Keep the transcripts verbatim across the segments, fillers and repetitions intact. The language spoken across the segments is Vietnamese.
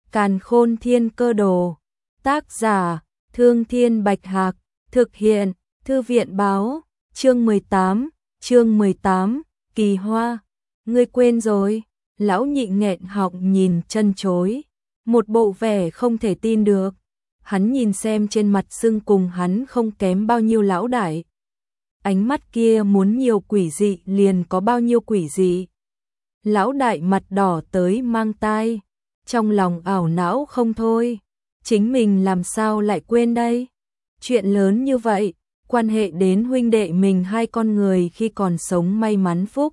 Càn Khôn Thiên Cơ Đồ. Tác giả: Thương Thiên Bạch Hạc. Thực hiện: Thư viện báo. Chương mười tám, chương mười tám, Kỳ Hoa. Ngươi quên rồi? Lão nhị nghẹn họng nhìn chân chối, một bộ vẻ không thể tin được. Hắn nhìn xem trên mặt sưng cùng hắn không kém bao nhiêu lão đại. Ánh mắt kia muốn nhiều quỷ dị liền có bao nhiêu quỷ dị. Lão đại mặt đỏ tới mang tai, trong lòng ảo não không thôi. Chính mình làm sao lại quên đây? Chuyện lớn như vậy, quan hệ đến huynh đệ mình hai con người khi còn sống may mắn phúc.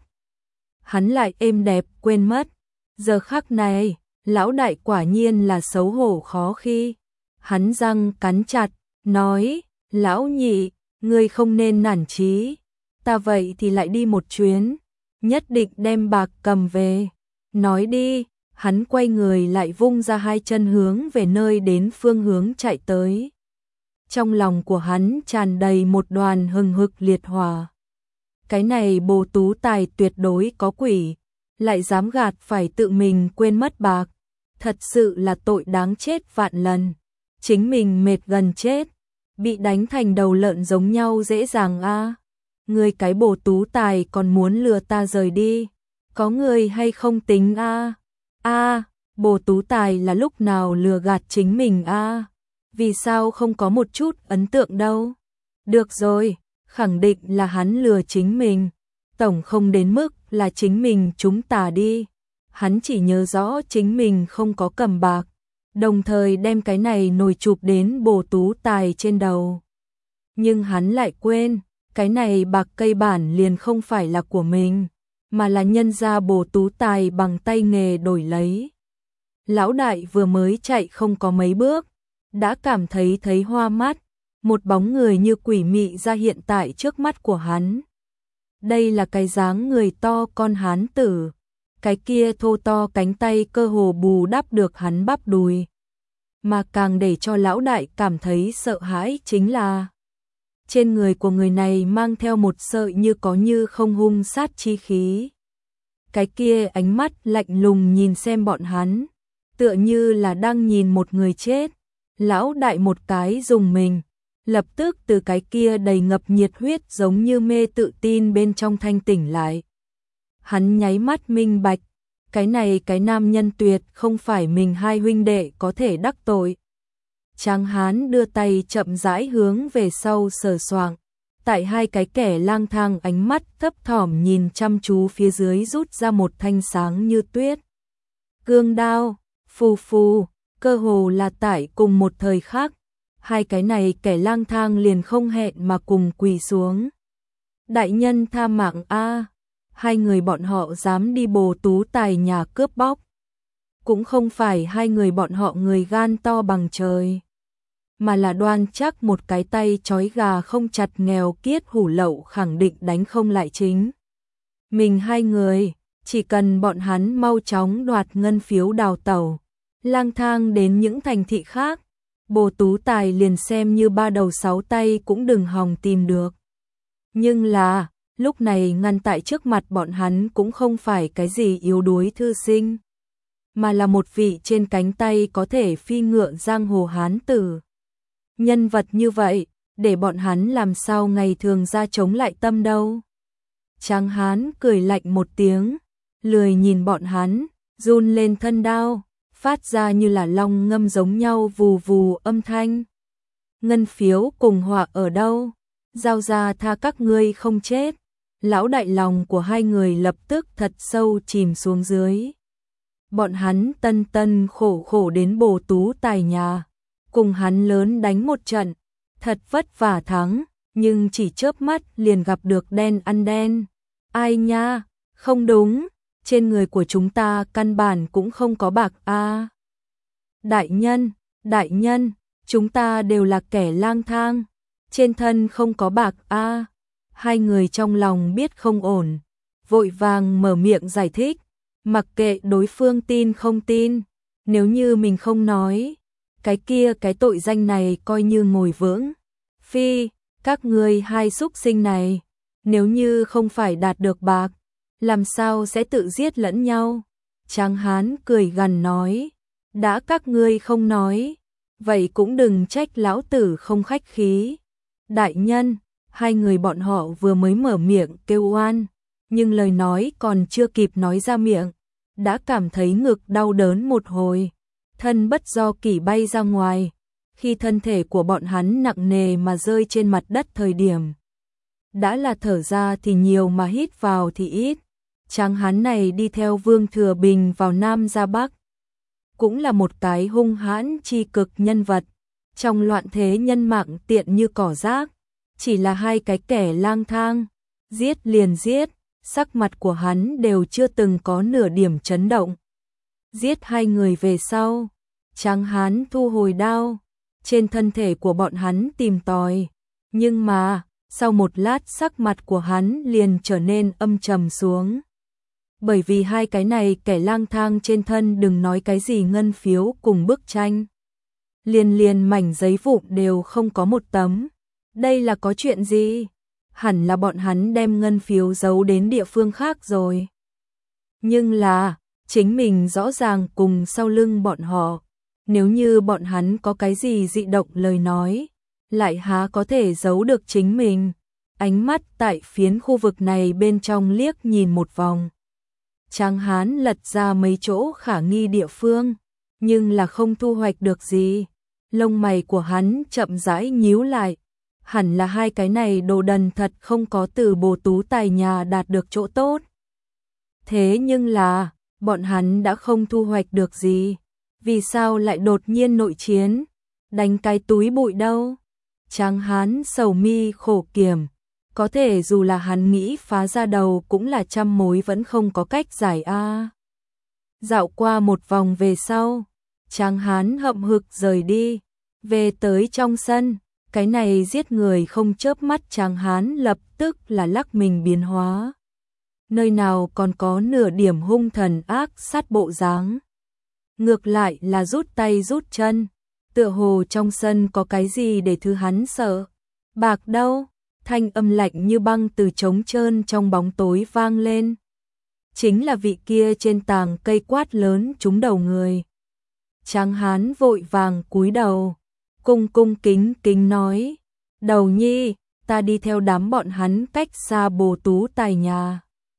Hắn lại êm đẹp quên mất. Giờ khắc này, lão đại quả nhiên là xấu hổ khó khi. Hắn răng cắn chặt, nói, lão nhị, ngươi không nên nản chí. Ta vậy thì lại đi một chuyến, nhất định đem bạc cầm về. Nói đi, hắn quay người lại vung ra hai chân hướng về nơi đến phương hướng chạy tới. Trong lòng của hắn tràn đầy một đoàn hừng hực liệt hỏa. Cái này Bồ Tú Tài tuyệt đối có quỷ, lại dám gạt phải tự mình quên mất bạc. Thật sự là tội đáng chết vạn lần. Chính mình mệt gần chết, bị đánh thành đầu lợn giống nhau dễ dàng a. À. Ngươi cái Bồ Tú Tài còn muốn lừa ta rời đi, có người hay không tính a? À? A, à, Bồ Tú Tài là lúc nào lừa gạt chính mình a? À? Vì sao không có một chút ấn tượng đâu? Được rồi, khẳng định là hắn lừa chính mình, tổng không đến mức là chính mình chúng ta đi. Hắn chỉ nhớ rõ chính mình không có cầm bạc, đồng thời đem cái này nồi chụp đến Bồ Tú Tài trên đầu. Nhưng hắn lại quên, cái này bạc cây bản liền không phải là của mình, mà là nhân ra Bồ Tú Tài bằng tay nghề đổi lấy. Lão đại vừa mới chạy không có mấy bước, đã cảm thấy thấy hoa mắt, một bóng người như quỷ mị ra hiện tại trước mắt của hắn. Đây là cái dáng người to con hán tử, cái kia thô to cánh tay cơ hồ bù đắp được hắn bắp đùi. Mà càng để cho lão đại cảm thấy sợ hãi chính là trên người của người này mang theo một sợi như có như không hung sát chi khí. Cái kia ánh mắt lạnh lùng nhìn xem bọn hắn, tựa như là đang nhìn một người chết. Lão đại một cái dùng mình, lập tức từ cái kia đầy ngập nhiệt huyết giống như mê tự tin bên trong thanh tỉnh lại. Hắn nháy mắt minh bạch, cái này cái nam nhân tuyệt không phải mình hai huynh đệ có thể đắc tội. Tráng hán đưa tay chậm rãi hướng về sau sờ soạng, tại hai cái kẻ lang thang ánh mắt thấp thỏm nhìn chăm chú phía dưới rút ra một thanh sáng như tuyết cương đao, phù phù, cơ hồ là tại cùng một thời khắc, hai cái này kẻ lang thang liền không hẹn mà cùng quỳ xuống. Đại nhân tha mạng a, hai người bọn họ dám đi Bồ Tú Tài nhà cướp bóc, cũng không phải hai người bọn họ người gan to bằng trời, mà là đoan chắc một cái tay trói gà không chặt nghèo kiết hủ lậu khẳng định đánh không lại chính mình hai người. Chỉ cần bọn hắn mau chóng đoạt ngân phiếu đào tẩu, lang thang đến những thành thị khác, Bồ Tú Tài liền xem như ba đầu sáu tay cũng đừng hòng tìm được. Nhưng là, lúc này ngăn tại trước mặt bọn hắn cũng không phải cái gì yếu đuối thư sinh, mà là một vị trên cánh tay có thể phi ngựa giang hồ hán tử. Nhân vật như vậy, để bọn hắn làm sao ngày thường ra chống lại tâm đâu. Tráng hán cười lạnh một tiếng, lười nhìn bọn hắn, run lên thân đao, phát ra như là long ngâm giống nhau vù vù âm thanh. Ngân phiếu cùng họa ở đâu? Giao ra tha các ngươi không chết. Lão đại lòng của hai người lập tức thật sâu chìm xuống dưới. Bọn hắn tân tân khổ khổ đến Bồ Tú Tài nhà, cùng hắn lớn đánh một trận, thật vất vả thắng, nhưng chỉ chớp mắt liền gặp được đen ăn đen. Ai nha, không đúng, trên người của chúng ta căn bản cũng không có bạc a. À. Đại nhân, đại nhân, chúng ta đều là kẻ lang thang, trên thân không có bạc a. À. Hai người trong lòng biết không ổn, vội vàng mở miệng giải thích, mặc kệ đối phương tin không tin, nếu như mình không nói, cái kia cái tội danh này coi như ngồi vững. Phi, các ngươi hai súc sinh này, nếu như không phải đạt được bạc, làm sao sẽ tự giết lẫn nhau? Tráng hán cười gằn nói, Đã các ngươi không nói, vậy cũng đừng trách lão tử không khách khí. Đại nhân, hai người bọn họ vừa mới mở miệng kêu oan, nhưng lời nói còn chưa kịp nói ra miệng, đã cảm thấy ngực đau đớn một hồi, thân bất do kỷ bay ra ngoài. Khi thân thể của bọn hắn nặng nề mà rơi trên mặt đất thời điểm, đã là thở ra thì nhiều mà hít vào thì ít. Tráng hán này đi theo Vương Thừa Bình vào Nam ra Bắc, cũng là một cái hung hãn chi cực nhân vật, trong loạn thế nhân mạng tiện như cỏ rác, chỉ là hai cái kẻ lang thang, giết liền giết, sắc mặt của hắn đều chưa từng có nửa điểm chấn động. Giết hai người về sau, Tráng hán thu hồi đao, trên thân thể của bọn hắn tìm tòi, nhưng mà, sau một lát sắc mặt của hắn liền trở nên âm trầm xuống. Bởi vì hai cái này kẻ lang thang trên thân đừng nói cái gì ngân phiếu cùng bức tranh. Liền liền mảnh giấy vụn đều không có một tấm. Đây là có chuyện gì? Hẳn là bọn hắn đem ngân phiếu giấu đến địa phương khác rồi. Nhưng là, chính mình rõ ràng cùng sau lưng bọn họ. Nếu như bọn hắn có cái gì dị động lời nói, lại há có thể giấu được chính mình. Ánh mắt tại phiến khu vực này bên trong liếc nhìn một vòng. Tráng hán lật ra mấy chỗ khả nghi địa phương, nhưng là không thu hoạch được gì. Lông mày của hắn chậm rãi nhíu lại. Hẳn là hai cái này đồ đần thật không có từ Bồ Tú Tài nhà đạt được chỗ tốt. Thế nhưng là, bọn hắn đã không thu hoạch được gì. Vì sao lại đột nhiên nội chiến? Đánh cái túi bụi đâu? Tráng hán sầu mi khổ kiểm. Có thể dù là hắn nghĩ phá ra đầu cũng là trăm mối vẫn không có cách giải a. Dạo qua một vòng về sau, Tráng hán hậm hực rời đi, về tới trong sân, cái này giết người không chớp mắt Tráng hán lập tức là lắc mình biến hóa. Nơi nào còn có nửa điểm hung thần ác sát bộ dáng. Ngược lại là rút tay rút chân, tựa hồ trong sân có cái gì để thứ hắn sợ. Bạc đâu? Thanh âm lạnh như băng từ trống trơn trong bóng tối vang lên. Chính là vị kia trên tàng cây quát lớn trúng đầu người. Tráng hán vội vàng cúi đầu, cung cung kính kính nói, đầu nhi, ta đi theo đám bọn hắn cách xa Bồ Tú Tài nhà.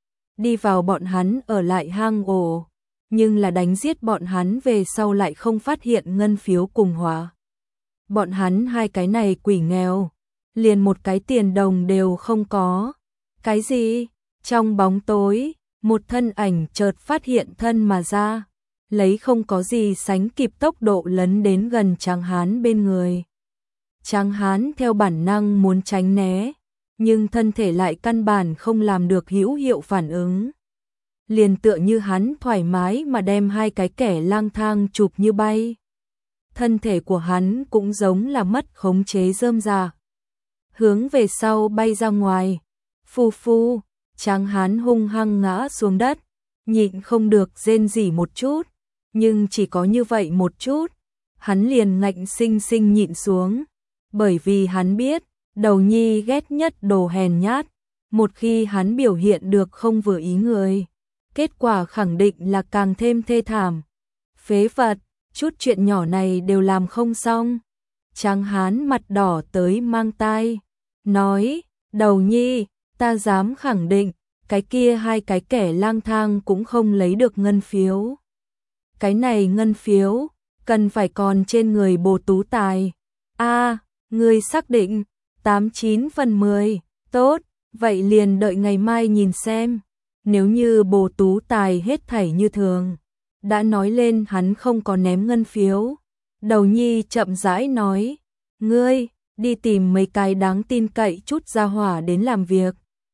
Đi vào bọn hắn ở lại hang ổ, nhưng là đánh giết bọn hắn về sau lại không phát hiện ngân phiếu cùng hỏa. Bọn hắn hai cái này quỷ nghèo, liền một cái tiền đồng đều không có. Cái gì? Trong bóng tối, một thân ảnh chợt phát hiện thân mà ra, lấy không có gì sánh kịp tốc độ lấn đến gần Tráng hán bên người. Tráng hán theo bản năng muốn tránh né, nhưng thân thể lại căn bản không làm được hữu hiệu phản ứng. Liền tựa như hắn thoải mái mà đem hai cái kẻ lang thang chụp như bay. Thân thể của hắn cũng giống là mất khống chế rơm rà, hướng về sau bay ra ngoài. Phu phu, Tráng hán hung hăng ngã xuống đất, nhịn không được rên rỉ một chút, nhưng chỉ có như vậy một chút, hắn liền ngạnh sinh sinh nhịn xuống, bởi vì hắn biết, đầu nhi ghét nhất đồ hèn nhát, một khi hắn biểu hiện được không vừa ý người, kết quả khẳng định là càng thêm thê thảm. Phế vật, chút chuyện nhỏ này đều làm không xong. Tráng hán mặt đỏ tới mang tai, nói, đầu nhi, ta dám khẳng định, cái kia hai cái kẻ lang thang cũng không lấy được ngân phiếu. Cái này ngân phiếu, cần phải còn trên người Bồ Tú Tài. A, ngươi xác định, tám chín phần mười, tốt, vậy liền đợi ngày mai nhìn xem. Nếu như Bồ Tú Tài hết thảy như thường, đã nói lên hắn không có ném ngân phiếu. Đầu nhi chậm rãi nói, ngươi, đi tìm mấy cái đáng tin cậy chút ra hỏa đến làm việc.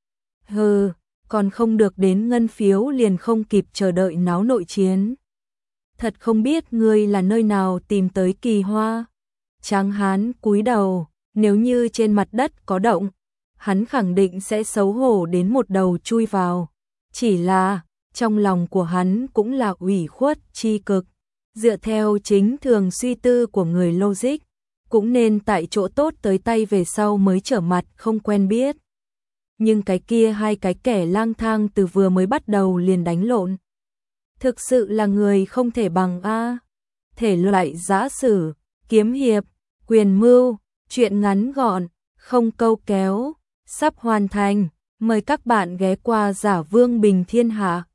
Hừ, còn không được đến ngân phiếu liền không kịp chờ đợi náo nội chiến. Thật không biết ngươi là nơi nào tìm tới Kỳ Hoa. Tráng hán cúi đầu, nếu như trên mặt đất có động, hắn khẳng định sẽ xấu hổ đến một đầu chui vào. Chỉ là, trong lòng của hắn cũng là ủy khuất chi cực. Dựa theo chính thường suy tư của người logic, cũng nên tại chỗ tốt tới tay về sau mới trở mặt không quen biết. Nhưng cái kia hai cái kẻ lang thang từ vừa mới bắt đầu liền đánh lộn. Thực sự là người không thể bằng a. thể loại giã sử, kiếm hiệp, quyền mưu, truyện ngắn gọn, không câu kéo, sắp hoàn thành. Mời các bạn ghé qua Giả Vương Bình Thiên Hạ.